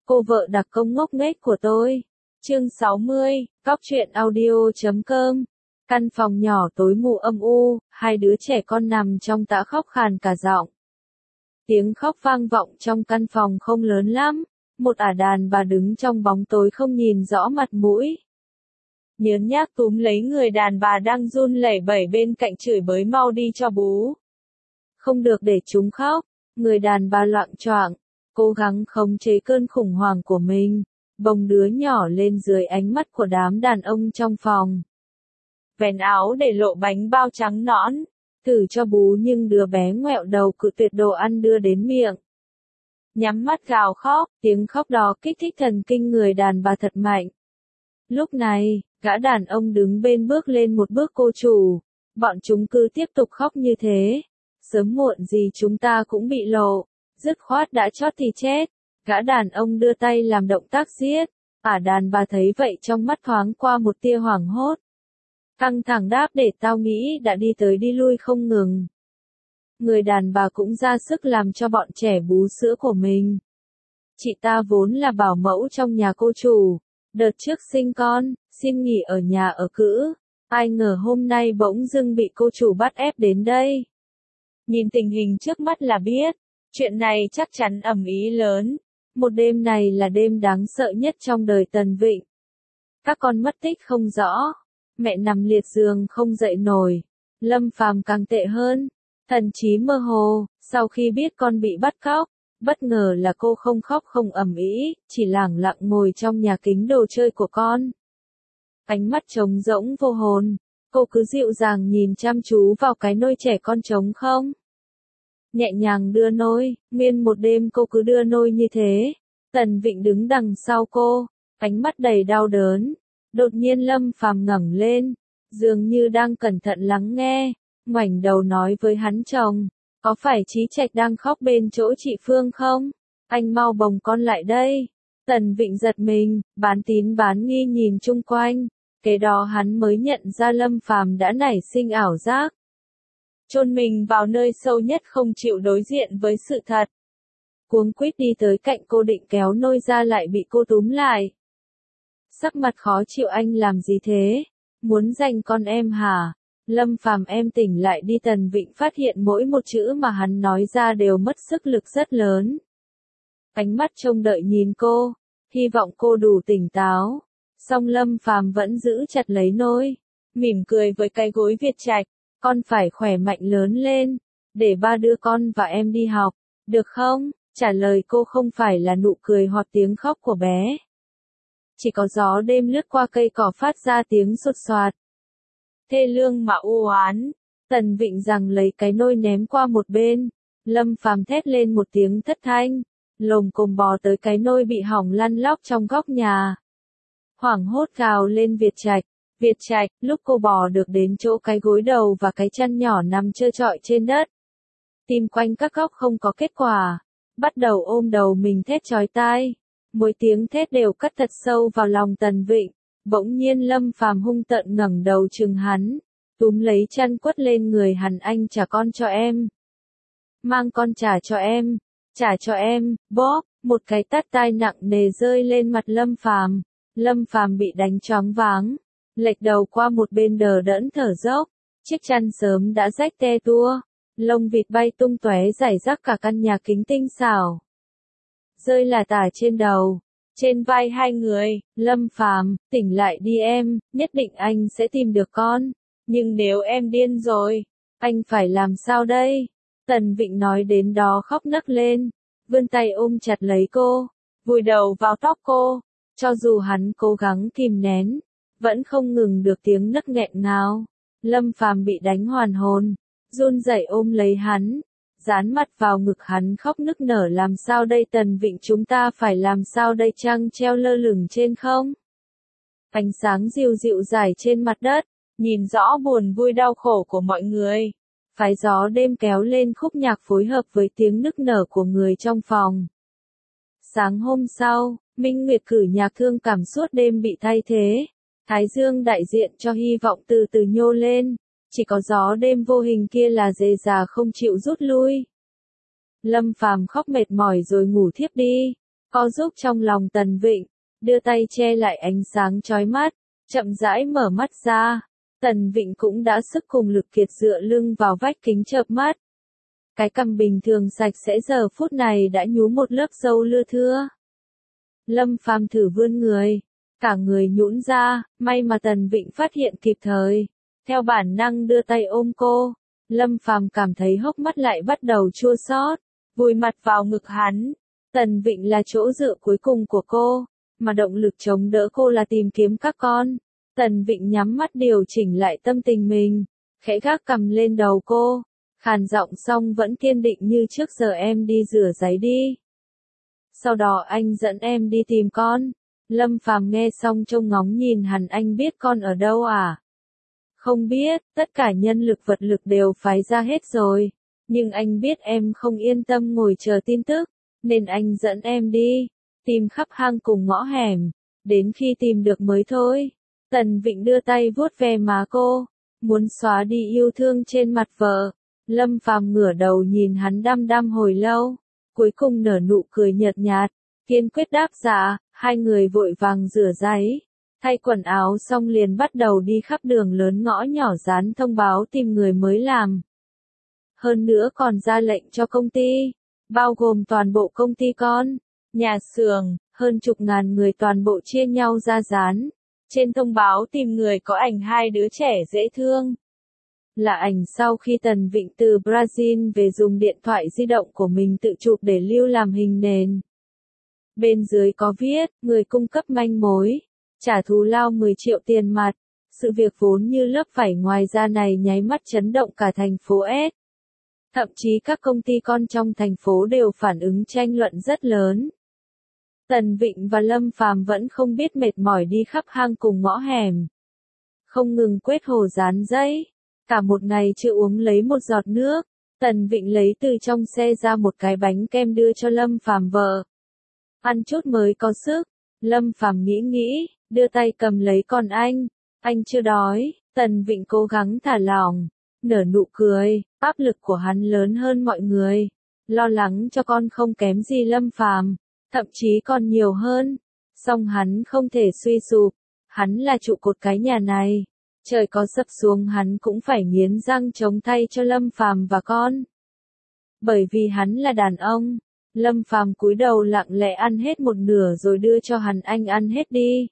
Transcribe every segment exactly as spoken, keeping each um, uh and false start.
Cô vợ đặc công ngốc nghếch của tôi. Chương sáu mươi, Cóc truyện audio chấm com. Căn phòng nhỏ tối mù âm u, hai đứa trẻ con nằm trong tã khóc khàn cả giọng. Tiếng khóc vang vọng trong căn phòng không lớn lắm, một ả đàn bà đứng trong bóng tối không nhìn rõ mặt mũi. Nhớn nhác túm lấy người đàn bà đang run lẩy bẩy bên cạnh chửi bới mau đi cho bú. Không được để chúng khóc, người đàn bà loạng choạng, cố gắng khống chế cơn khủng hoảng của mình, bồng đứa nhỏ lên dưới ánh mắt của đám đàn ông trong phòng. Vén áo để lộ bánh bao trắng nõn, thử cho bú nhưng đứa bé ngoẹo đầu cự tuyệt đồ ăn đưa đến miệng. Nhắm mắt gào khóc, tiếng khóc đó kích thích thần kinh người đàn bà thật mạnh. Lúc này, gã đàn ông đứng bên bước lên một bước cô chủ, bọn chúng cứ tiếp tục khóc như thế. Sớm muộn gì chúng ta cũng bị lộ, dứt khoát đã chót thì chết. Gã đàn ông đưa tay làm động tác giết, ả đàn bà thấy vậy trong mắt thoáng qua một tia hoảng hốt. Căng thẳng đáp để tao nghĩ đã đi tới đi lui không ngừng. Người đàn bà cũng ra sức làm cho bọn trẻ bú sữa của mình. Chị ta vốn là bảo mẫu trong nhà cô chủ, đợt trước sinh con, xin nghỉ ở nhà ở cữ, ai ngờ hôm nay bỗng dưng bị cô chủ bắt ép đến đây. Nhìn tình hình trước mắt là biết, chuyện này chắc chắn ầm ĩ lớn. Một đêm này là đêm đáng sợ nhất trong đời Tần Vịnh. Các con mất tích không rõ, mẹ nằm liệt giường không dậy nổi, Lâm Phàm càng tệ hơn, thần trí mơ hồ, sau khi biết con bị bắt cóc, bất ngờ là cô không khóc không ầm ĩ, chỉ lẳng lặng ngồi trong nhà kính đồ chơi của con. Ánh mắt trống rỗng vô hồn, cô cứ dịu dàng nhìn chăm chú vào cái nôi trẻ con trống không. Nhẹ nhàng đưa nôi, nguyên một đêm cô cứ đưa nôi như thế. Tần Vịnh đứng đằng sau cô, ánh mắt đầy đau đớn. Đột nhiên Lâm Phàm ngẩng lên, dường như đang cẩn thận lắng nghe, ngoảnh đầu nói với hắn chồng, có phải Chí Trạch đang khóc bên chỗ chị Phương không? Anh mau bồng con lại đây. Tần Vịnh giật mình, bán tín bán nghi nhìn chung quanh, kế đó hắn mới nhận ra Lâm Phàm đã nảy sinh ảo giác. Chôn mình vào nơi sâu nhất không chịu đối diện với sự thật. Cuống quýt đi tới cạnh cô định kéo nôi ra lại bị cô túm lại. Sắc mặt khó chịu, anh làm gì thế? Muốn giành con em hả? Lâm Phàm em tỉnh lại đi. Tần Vịnh phát hiện mỗi một chữ mà hắn nói ra đều mất sức lực rất lớn. Ánh mắt trông đợi nhìn cô, hy vọng cô đủ tỉnh táo. Song Lâm Phàm vẫn giữ chặt lấy nôi, mỉm cười với cái gối Việt Trạch. Con phải khỏe mạnh lớn lên, để ba đưa con và em đi học, được không? Trả lời cô không phải là nụ cười hoặc tiếng khóc của bé. Chỉ có gió đêm lướt qua cây cỏ phát ra tiếng sột soạt. Thê lương mà u oán. Tần Vịnh rằng lấy cái nôi ném qua một bên. Lâm Phàm thét lên một tiếng thất thanh, lồm cồm bò tới cái nôi bị hỏng lăn lóc trong góc nhà. Hoảng hốt gào lên Việt Trạch. Việt Trạch, lúc cô bò được đến chỗ cái gối đầu và cái chân nhỏ nằm trơ trọi trên đất. Tìm quanh các góc không có kết quả. Bắt đầu ôm đầu mình thét chói tai. Mỗi tiếng thét đều cắt thật sâu vào lòng Tần Vịnh. Bỗng nhiên Lâm Phàm hung tợn ngẩng đầu trừng hắn, túm lấy chăn quất lên người hắn. Anh trả con cho em. Mang con trả cho em. Trả cho em. Bóp, một cái tát tai nặng nề rơi lên mặt Lâm Phàm. Lâm Phàm bị đánh choáng váng, lệch đầu qua một bên đờ đẫn thở dốc, chiếc chăn sớm đã rách te tua, lông vịt bay tung tóe rải rác cả căn nhà kính tinh xảo. Rơi là tả trên đầu, trên vai hai người. Lâm Phàm, tỉnh lại đi em, nhất định anh sẽ tìm được con, nhưng nếu em điên rồi, anh phải làm sao đây? Tần Vịnh nói đến đó khóc nấc lên, vươn tay ôm chặt lấy cô, vùi đầu vào tóc cô, cho dù hắn cố gắng kìm nén, vẫn không ngừng được tiếng nấc nghẹn ngào. Lâm Phàm bị đánh hoàn hồn, run rẩy ôm lấy hắn, dán mặt vào ngực hắn khóc nức nở. Làm sao đây Tần Vịnh, chúng ta phải làm sao đây? Trăng treo lơ lửng trên không, ánh sáng dịu dịu rải trên mặt đất, nhìn rõ buồn vui đau khổ của mọi người. Phái gió đêm kéo lên khúc nhạc phối hợp với tiếng nức nở của người trong phòng. Sáng hôm sau, Minh Nguyệt cử nhạc thương cảm suốt đêm bị thay thế. Thái dương đại diện cho hy vọng từ từ nhô lên, chỉ có gió đêm vô hình kia là dề già không chịu rút lui. Lâm Phàm khóc mệt mỏi rồi ngủ thiếp đi. co giúp trong lòng Tần Vịnh, đưa tay che lại ánh sáng chói mắt, chậm rãi mở mắt ra. Tần Vịnh cũng đã sức cùng lực kiệt dựa lưng vào vách kính chợp mắt. Cái cằm bình thường sạch sẽ giờ phút này đã nhú một lớp râu lưa thưa. Lâm Phàm thử vươn người, cả người nhũn ra, may mà Tần Vịnh phát hiện kịp thời, theo bản năng đưa tay ôm cô. Lâm Phàm cảm thấy hốc mắt lại bắt đầu chua xót, vùi mặt vào ngực hắn. Tần Vịnh là chỗ dựa cuối cùng của cô, mà động lực chống đỡ cô là tìm kiếm các con. Tần Vịnh nhắm mắt điều chỉnh lại tâm tình mình, khẽ gác cằm lên đầu cô, khàn giọng xong vẫn kiên định như trước, giờ em đi rửa giấy đi. Sau đó anh dẫn em đi tìm con. Lâm Phàm nghe xong trông ngóng nhìn hắn, anh biết con ở đâu à? Không biết, tất cả nhân lực vật lực đều phái ra hết rồi. Nhưng anh biết em không yên tâm ngồi chờ tin tức, nên anh dẫn em đi, tìm khắp hang cùng ngõ hẻm, đến khi tìm được mới thôi. Tần Vịnh đưa tay vuốt ve má cô, muốn xóa đi yêu thương trên mặt vợ. Lâm Phàm ngửa đầu nhìn hắn đăm đăm hồi lâu, cuối cùng nở nụ cười nhợt nhạt, kiên quyết đáp dạ. Hai người vội vàng rửa giấy, thay quần áo xong liền bắt đầu đi khắp đường lớn ngõ nhỏ dán thông báo tìm người mới làm. Hơn nữa còn ra lệnh cho công ty, bao gồm toàn bộ công ty con, nhà xưởng, hơn chục ngàn người toàn bộ chia nhau ra dán. Trên thông báo tìm người có ảnh hai đứa trẻ dễ thương. Là ảnh sau khi Tần Vịnh từ Brazil về dùng điện thoại di động của mình tự chụp để lưu làm hình nền. Bên dưới có viết, người cung cấp manh mối, trả thù lao mười triệu tiền mặt. Sự việc vốn như lớp vảy ngoài da này nháy mắt chấn động cả thành phố S. Thậm chí các công ty con trong thành phố đều phản ứng tranh luận rất lớn. Tần Vịnh và Lâm Phàm vẫn không biết mệt mỏi đi khắp hang cùng ngõ hẻm, không ngừng quét hồ dán giấy. Cả một ngày chưa uống lấy một giọt nước. Tần Vịnh lấy từ trong xe ra một cái bánh kem đưa cho Lâm Phàm vợ. Ăn chút mới có sức. Lâm Phàm nghĩ nghĩ, đưa tay cầm lấy còn anh. Anh chưa đói. Tần Vịnh cố gắng thả lỏng, nở nụ cười. Áp lực của hắn lớn hơn mọi người. Lo lắng cho con không kém gì Lâm Phàm, thậm chí còn nhiều hơn. Song hắn không thể suy sụp. Hắn là trụ cột cái nhà này. Trời có sập xuống hắn cũng phải nghiến răng chống thay cho Lâm Phàm và con. Bởi vì hắn là đàn ông. Lâm Phàm cúi đầu lặng lẽ ăn hết một nửa rồi đưa cho hắn, anh ăn hết đi.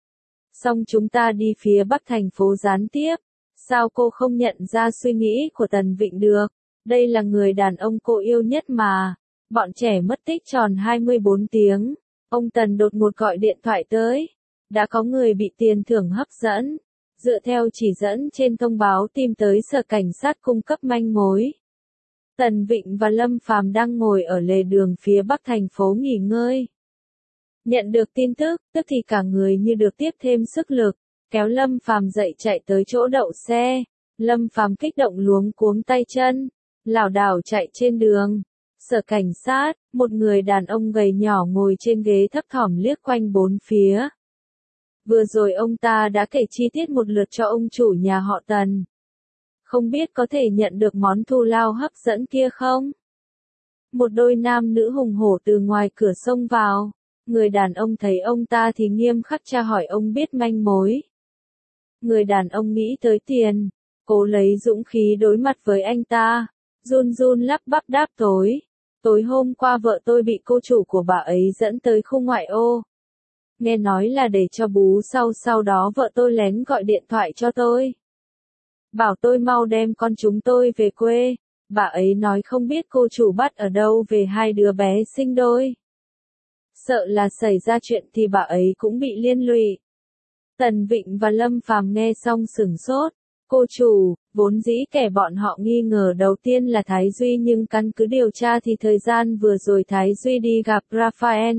Xong chúng ta đi phía bắc thành phố gián tiếp. Sao cô không nhận ra suy nghĩ của Tần Vịnh được? Đây là người đàn ông cô yêu nhất mà. Bọn trẻ mất tích tròn hai mươi bốn tiếng. Ông Tần đột ngột gọi điện thoại tới. Đã có người bị tiền thưởng hấp dẫn. Dựa theo chỉ dẫn trên thông báo tìm tới sở cảnh sát cung cấp manh mối. Tần Vịnh và Lâm Phàm đang ngồi ở lề đường phía bắc thành phố nghỉ ngơi. Nhận được tin tức, tức thì cả người như được tiếp thêm sức lực, kéo Lâm Phàm dậy chạy tới chỗ đậu xe. Lâm Phàm kích động luống cuống tay chân, lảo đảo chạy trên đường. Sở cảnh sát, một người đàn ông gầy nhỏ ngồi trên ghế thấp thỏm liếc quanh bốn phía. Vừa rồi ông ta đã kể chi tiết một lượt cho ông chủ nhà họ Tần. Không biết có thể nhận được món thù lao hấp dẫn kia không? Một đôi nam nữ hùng hổ từ ngoài cửa xông vào. Người đàn ông thấy ông ta thì nghiêm khắc tra hỏi ông biết manh mối. Người đàn ông nghĩ tới tiền, cố lấy dũng khí đối mặt với anh ta, run run lắp bắp đáp tối. Tối hôm qua vợ tôi bị cô chủ của bà ấy dẫn tới khu ngoại ô. Nghe nói là để cho bú sau, sau đó vợ tôi lén gọi điện thoại cho tôi. Bảo tôi mau đem con chúng tôi về quê. Bà ấy nói không biết cô chủ bắt ở đâu về hai đứa bé sinh đôi. Sợ là xảy ra chuyện thì bà ấy cũng bị liên lụy. Tần Vịnh và Lâm Phàm nghe xong sửng sốt. Cô chủ, vốn dĩ kẻ bọn họ nghi ngờ đầu tiên là Thái Duy, nhưng căn cứ điều tra thì thời gian vừa rồi Thái Duy đi gặp Raphael.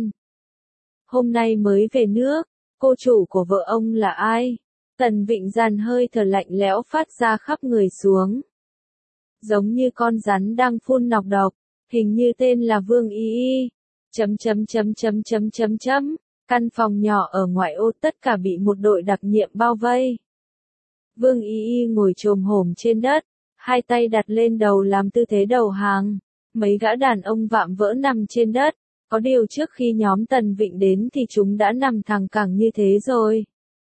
Hôm nay mới về nước. Cô chủ của vợ ông là ai? Tần Vịnh dàn hơi thở lạnh lẽo phát ra khắp người xuống. Giống như con rắn đang phun nọc độc. Hình như tên là Vương Y Y. Chấm chấm chấm chấm chấm chấm chấm. Căn phòng nhỏ ở ngoại ô tất cả bị một đội đặc nhiệm bao vây. Vương Y Y ngồi chồm hổm trên đất, hai tay đặt lên đầu làm tư thế đầu hàng. Mấy gã đàn ông vạm vỡ nằm trên đất, Có điều trước khi nhóm Tần Vịnh đến thì chúng đã nằm thẳng cẳng như thế rồi.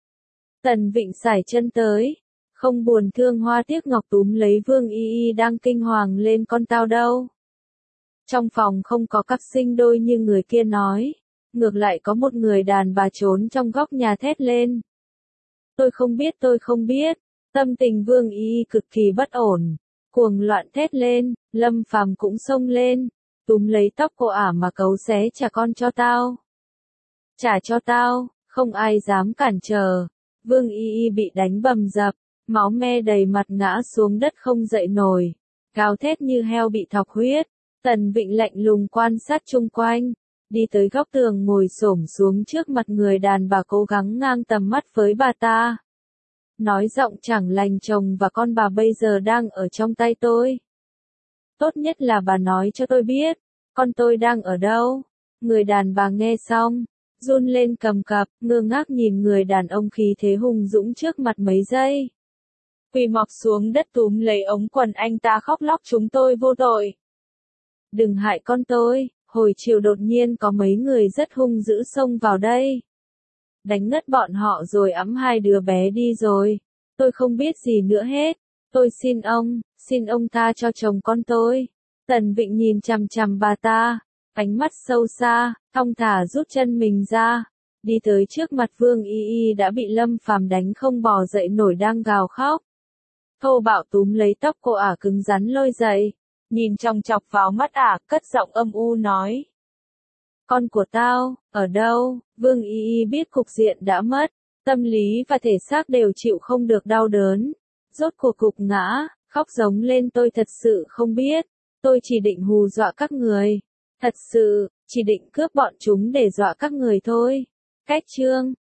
Tần Vịnh sải chân tới, không buồn thương hoa tiếc ngọc túm lấy Vương Y Y đang kinh hoàng lên con tao đâu. Trong phòng không có cặp sinh đôi như người kia nói, ngược lại có một người đàn bà trốn trong góc nhà thét lên. Tôi không biết tôi không biết, tâm tình Vương Y Y cực kỳ bất ổn, cuồng loạn thét lên, Lâm Phàm cũng xông lên, túm lấy tóc cô ả mà cấu xé trả con cho tao. Trả cho tao, không ai dám cản trở, Vương Y Y bị đánh bầm dập, máu me đầy mặt ngã xuống đất không dậy nổi, gào thét như heo bị thọc huyết. Tần Vịnh lạnh lùng quan sát chung quanh, đi tới góc tường ngồi xổm xuống trước mặt người đàn bà cố gắng ngang tầm mắt với bà ta. Nói giọng chẳng lành chồng và con bà bây giờ đang ở trong tay tôi. Tốt nhất là bà nói cho tôi biết, con tôi đang ở đâu. Người đàn bà nghe xong, run lên cầm cập, ngơ ngác nhìn người đàn ông khí thế hùng dũng trước mặt mấy giây. Quỳ mọp xuống đất túm lấy ống quần anh ta khóc lóc chúng tôi vô tội. Đừng hại con tôi, hồi chiều đột nhiên có mấy người rất hung dữ xông vào đây. Đánh ngất bọn họ rồi ẵm hai đứa bé đi rồi. Tôi không biết gì nữa hết. Tôi xin ông, xin ông tha cho chồng con tôi. Tần Vịnh nhìn chằm chằm bà ta, ánh mắt sâu xa, thong thả rút chân mình ra. Đi tới trước mặt Vương Y Y đã bị Lâm Phàm đánh không bò dậy nổi đang gào khóc. Thô bạo túm lấy tóc cô ả cứng rắn lôi dậy. Nhìn chòng chọc vào mắt ả, cất giọng âm u nói. Con của tao, ở đâu? Vương Y Y biết cục diện đã mất, tâm lý và thể xác đều chịu không được đau đớn. Rốt cuộc cục ngã, khóc giống lên tôi thật sự không biết, tôi chỉ định hù dọa các người. Thật sự, chỉ định cướp bọn chúng để dọa các người thôi. Cách chương